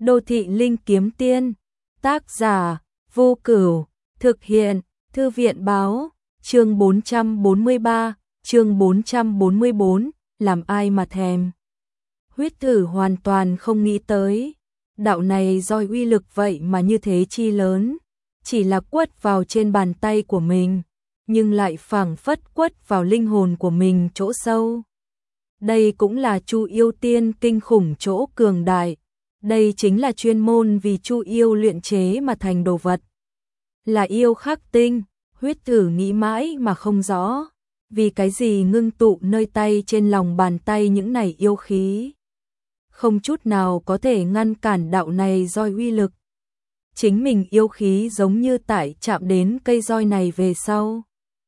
Đô thị linh kiếm tiên, tác giả, Vô Cửu, thực hiện, Thư viện báo, chương 443, chương 444, làm ai mà thèm. Huyết Thử hoàn toàn không nghĩ tới, đạo này do uy lực vậy mà như thế chi lớn, chỉ là quất vào trên bàn tay của mình, nhưng lại phảng phất quất vào linh hồn của mình chỗ sâu. Đây cũng là Chu Yêu Tiên kinh khủng chỗ cường đại. Đây chính là chuyên môn vì Chu Yêu luyện chế mà thành đồ vật. Là yêu khắc tinh, Huyết Thử nghĩ mãi mà không rõ, vì cái gì ngưng tụ nơi tay trên lòng bàn tay những này yêu khí. Không chút nào có thể ngăn cản đạo này roi uy lực. Chính mình yêu khí giống như tại chạm đến cây roi này về sau.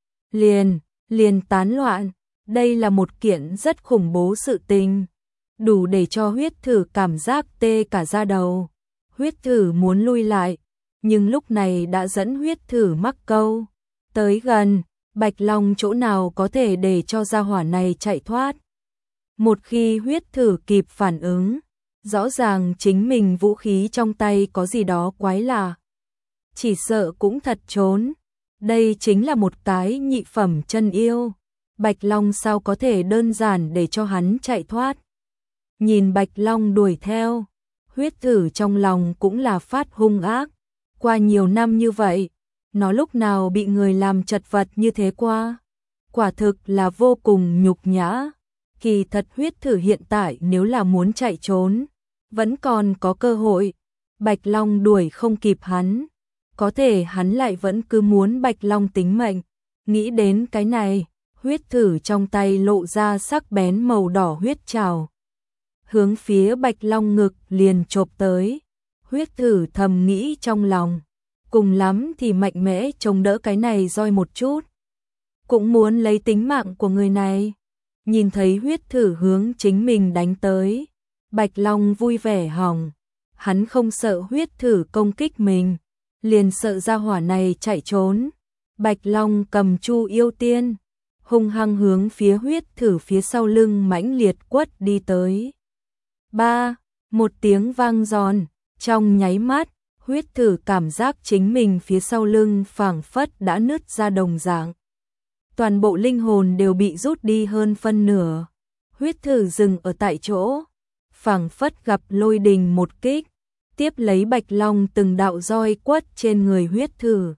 Liền tán loạn, đây là một kiện rất khủng bố sự tình. Đủ để cho Huyết Thử cảm giác tê cả da đầu. Huyết Thử muốn lui lại, nhưng lúc này đã dẫn Huyết Thử mắc câu. Tới gần, Bạch Long chỗ nào có thể để cho gia hỏa này chạy thoát. Một khi Huyết Thử kịp phản ứng, rõ ràng chính mình vũ khí trong tay có gì đó quái lạ. Chỉ sợ cũng thật trốn. Đây chính là một cái nhị phẩm chân yêu. Bạch Long sao có thể đơn giản để cho hắn chạy thoát. Nhìn Bạch Long đuổi theo, Huyết Thử trong lòng cũng là phát hung ác. Qua nhiều năm như vậy, nó lúc nào bị người làm chật vật như thế qua. Quả thực là vô cùng nhục nhã. Kỳ thật Huyết Thử hiện tại nếu là muốn chạy trốn, vẫn còn có cơ hội. Bạch Long đuổi không kịp hắn. Có thể hắn lại vẫn cứ muốn Bạch Long tính mệnh. Nghĩ đến cái này, Huyết Thử trong tay lộ ra sắc bén màu đỏ huyết trảo. Hướng phía Bạch Long ngực liền chộp tới. Huyết Thử thầm nghĩ trong lòng, cùng lắm thì mạnh mẽ chống đỡ cái này roi một chút. Cũng muốn lấy tính mạng của người này. Nhìn thấy Huyết Thử hướng chính mình đánh tới, Bạch Long vui vẻ hỏng. Hắn không sợ Huyết Thử công kích mình, liền sợ gia hỏa này chạy trốn. Bạch Long cầm Chu Yêu Tiên, hung hăng hướng phía Huyết Thử phía sau lưng mãnh liệt quất đi tới. Một tiếng vang giòn, trong nháy mắt, Huyết Thử cảm giác chính mình phía sau lưng phảng phất đã nứt ra đồng dạng. Toàn bộ linh hồn đều bị rút đi hơn phân nửa. Huyết Thử dừng ở tại chỗ, phảng phất gặp lôi đình một kích, tiếp lấy Bạch Long từng đạo roi quất trên người Huyết Thử.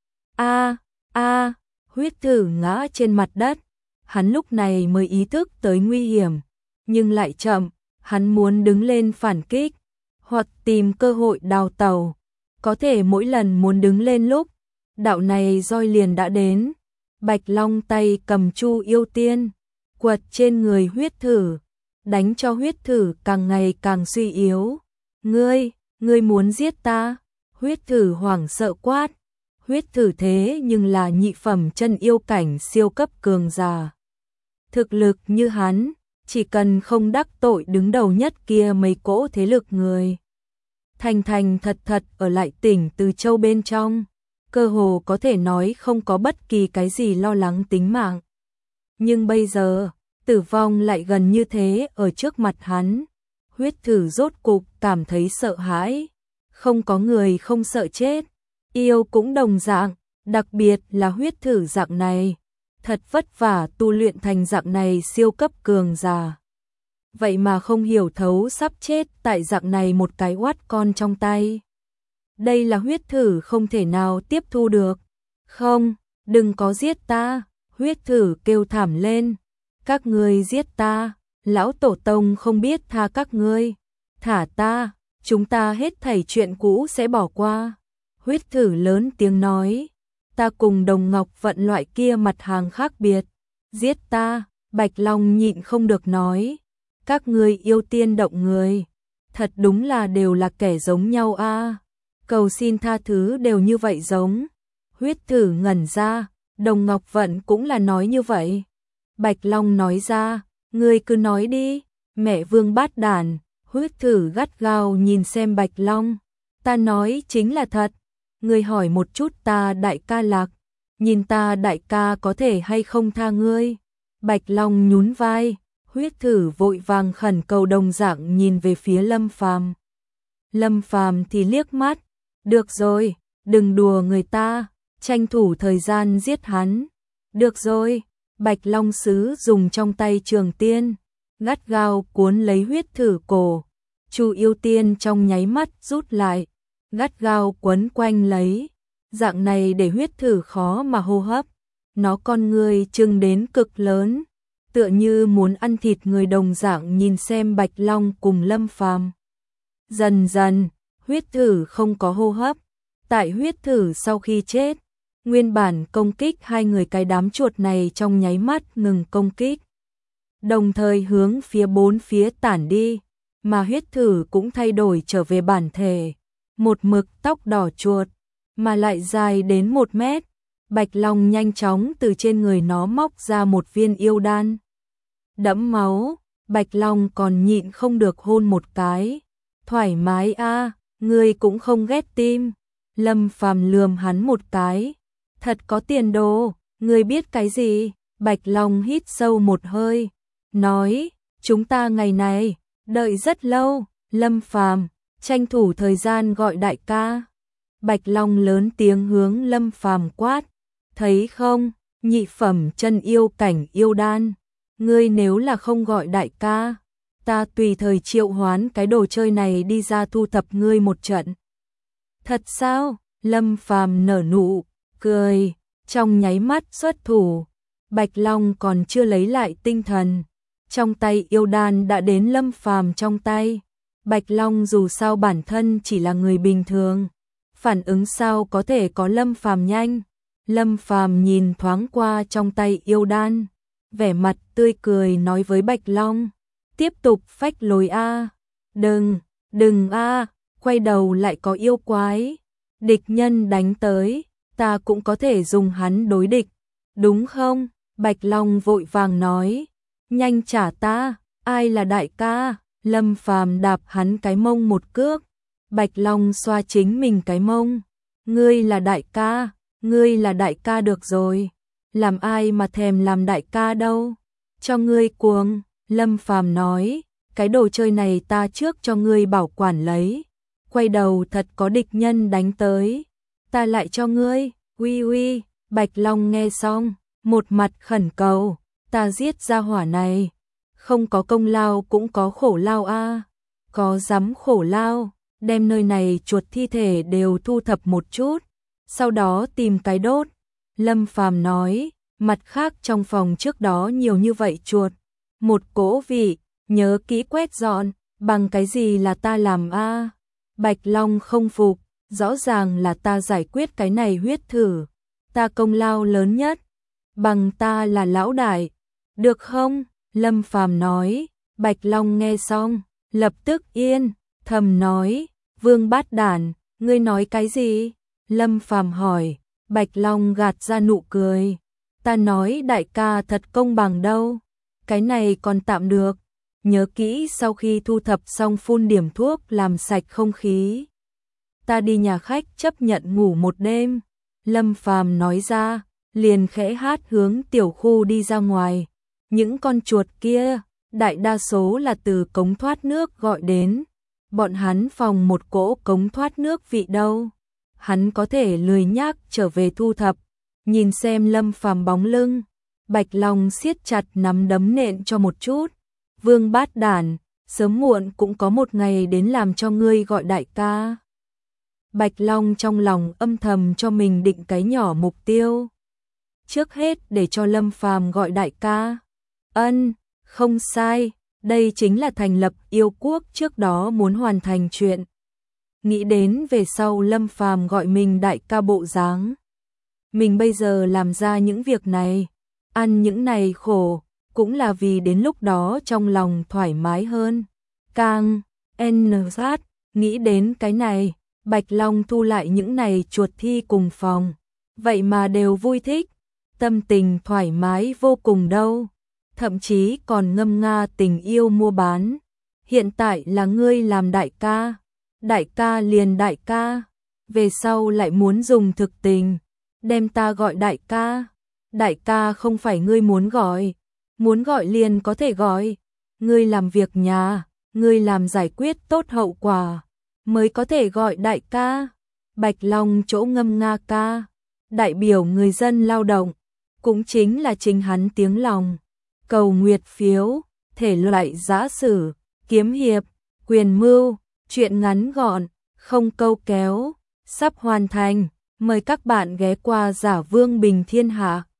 Huyết Thử ngã trên mặt đất, hắn lúc này mới ý thức tới nguy hiểm, nhưng lại chậm, hắn muốn đứng lên phản kích, hoặc tìm cơ hội đào tẩu. Có thể mỗi lần muốn đứng lên lúc, đạo này roi liền đã đến. Bạch Long tay cầm Chu Yêu Tiên, quật trên người Huyết Thử, đánh cho Huyết Thử càng ngày càng suy yếu. Ngươi muốn giết ta? Huyết Thử hoảng sợ quát. Huyết Thử thế nhưng là nhị phẩm chân yêu cảnh siêu cấp cường giả. Thực lực như hắn, chỉ cần không đắc tội đứng đầu nhất kia mấy cỗ thế lực người. Thành thật ở lại tỉnh Từ Châu bên trong, cơ hồ có thể nói không có bất kỳ cái gì lo lắng tính mạng. Nhưng bây giờ, tử vong lại gần như thế ở trước mặt hắn. Huyết Thử rốt cục cảm thấy sợ hãi. Không có người không sợ chết. Yêu cũng đồng dạng, đặc biệt là Huyết Thử dạng này. Thật vất vả tu luyện thành dạng này siêu cấp cường giả. Vậy mà không hiểu thấu sắp chết tại dạng này một cái oát con trong tay. Đây là Huyết Thử không thể nào tiếp thu được. Không, đừng có giết ta, Huyết Thử kêu thảm lên. Các ngươi giết ta, lão tổ tông không biết tha các ngươi. Thả ta, chúng ta hết thảy chuyện cũ sẽ bỏ qua. Huyết Thử lớn tiếng nói. Ta cùng Đồng Ngọc Vận loại kia mặt hàng khác biệt. Giết ta, Bạch Long nhịn không được nói. Các ngươi yêu tiên động người. Thật đúng là đều là kẻ giống nhau a. Cầu xin tha thứ đều như vậy giống. Huyết Thử ngẩn ra, Đồng Ngọc Vận cũng là nói như vậy. Bạch Long nói ra, ngươi cứ nói đi, mẹ vương bát đản. Huyết Thử gắt gao nhìn xem Bạch Long. Ta nói chính là thật. Ngươi hỏi một chút ta đại ca Lạc, nhìn ta đại ca có thể hay không tha ngươi. Bạch Long nhún vai, Huyết Thử vội vàng khẩn cầu đồng dạng nhìn về phía Lâm Phàm. Lâm Phàm thì liếc mắt, được rồi, đừng đùa người ta, tranh thủ thời gian giết hắn. Được rồi, Bạch Long Sứ dùng trong tay trường tiên, gắt gao cuốn lấy huyết thử cổ. Chu Yêu Tiên trong nháy mắt rút lại, gắt gao quấn quanh lấy. Dạng này để huyết thử khó mà hô hấp. Nó con người trừng đến cực lớn, tựa như muốn ăn thịt người đồng dạng nhìn xem Bạch Long cùng Lâm Phàm. Dần dần, huyết thử không có hô hấp. Tại huyết thử sau khi chết, nguyên bản công kích hai người cái đám chuột này trong nháy mắt ngừng công kích. Đồng thời hướng phía bốn phía tản đi, mà huyết thử cũng thay đổi trở về bản thể. Một mực tóc đỏ chuột, mà lại dài đến 1 mét. Bạch Long nhanh chóng từ trên người nó móc ra một viên yêu đan. Đẫm máu, Bạch Long còn nhịn không được hôn một cái. Thoải mái a, ngươi cũng không ghét tim. Lâm Phàm lườm hắn một cái. Thật có tiền đồ, ngươi biết cái gì? Bạch Long hít sâu một hơi, nói, chúng ta ngày này đợi rất lâu. Lâm Phàm tranh thủ thời gian gọi đại ca. Bạch Long lớn tiếng hướng Lâm Phàm quát, thấy không, nhị phẩm chân yêu cảnh yêu đan, ngươi nếu là không gọi đại ca, ta tùy thời triệu hoán cái đồ chơi này đi ra thu thập ngươi một trận. Thật sao? Lâm Phàm nở nụ cười, trong nháy mắt xuất thủ. Bạch Long còn chưa lấy lại tinh thần, trong tay yêu đan đã đến Lâm Phàm trong tay. Bạch Long dù sao bản thân chỉ là người bình thường, phản ứng sao có thể có Lâm Phàm nhanh. Lâm Phàm nhìn thoáng qua trong tay yêu đan, vẻ mặt tươi cười nói với Bạch Long, tiếp tục phách lối a. Đừng a, quay đầu lại có yêu quái, địch nhân đánh tới, ta cũng có thể dùng hắn đối địch, đúng không? Bạch Long vội vàng nói, nhanh trả ta, ai là đại ca? Lâm Phàm đạp hắn cái mông một cước. Bạch Long xoa chính mình cái mông, ngươi là đại ca, ngươi là đại ca được rồi, làm ai mà thèm làm đại ca đâu, cho ngươi cuồng. Lâm Phàm nói, cái đồ chơi này ta trước cho ngươi bảo quản lấy, quay đầu thật có địch nhân đánh tới, ta lại cho ngươi. Uy uy, Bạch Long nghe xong, một mặt khẩn cầu, ta giết ra hỏa này, không có công lao cũng có khổ lao a. Có dám khổ lao, đem nơi này chuột thi thể đều thu thập một chút, sau đó tìm cái đốt. Lâm Phàm nói, mặt khác trong phòng trước đó nhiều như vậy chuột, một cỗ vị, nhớ kỹ quét dọn, bằng cái gì là ta làm a? Bạch Long không phục, rõ ràng là ta giải quyết cái này huyết thử, ta công lao lớn nhất, bằng ta là lão đại, được không? Lâm Phàm nói. Bạch Long nghe xong, lập tức yên, thầm nói, Vương Bát Đản, ngươi nói cái gì? Lâm Phàm hỏi. Bạch Long gạt ra nụ cười, ta nói đại ca thật công bằng đâu, cái này còn tạm được, nhớ kỹ sau khi thu thập xong phun điểm thuốc làm sạch không khí, ta đi nhà khách chấp nhận ngủ một đêm. Lâm Phàm nói ra, liền khẽ hát hướng tiểu khu đi ra ngoài. Những con chuột kia, đại đa số là từ cống thoát nước gọi đến, bọn hắn phòng một cỗ cống thoát nước vị đâu, hắn có thể lười nhác trở về thu thập. Nhìn xem Lâm Phàm bóng lưng, Bạch Long siết chặt nắm đấm nện cho một chút. Vương Bát Đản, sớm muộn cũng có một ngày đến làm cho ngươi gọi đại ca. Bạch Long trong lòng âm thầm cho mình định cái nhỏ mục tiêu. Trước hết để cho Lâm Phàm gọi đại ca. Không sai, đây chính là thành lập yêu quốc trước đó muốn hoàn thành chuyện. Nghĩ đến về sau Lâm Phàm gọi mình đại ca bộ dáng. Mình bây giờ làm ra những việc này, ăn những này khổ, cũng là vì đến lúc đó trong lòng thoải mái hơn. Càng sát, nghĩ đến cái này, Bạch Long thu lại những này chuột thi cùng phòng, vậy mà đều vui thích, tâm tình thoải mái vô cùng đâu, thậm chí còn ngâm nga tình yêu mua bán. Hiện tại là ngươi làm đại ca liền đại ca, về sau lại muốn dùng thực tình, đem ta gọi đại ca không phải ngươi muốn gọi liền có thể gọi, ngươi làm việc nhà, ngươi làm giải quyết tốt hậu quả, mới có thể gọi đại ca. Bạch Long chỗ ngâm nga ca, đại biểu người dân lao động, cũng chính là chính hắn tiếng lòng. Cầu nguyệt phiếu, thể loại giã sử, kiếm hiệp, quyền mưu, truyện ngắn gọn, không câu kéo, sắp hoàn thành. Mời các bạn ghé qua Giả Vương Bình Thiên Hạ.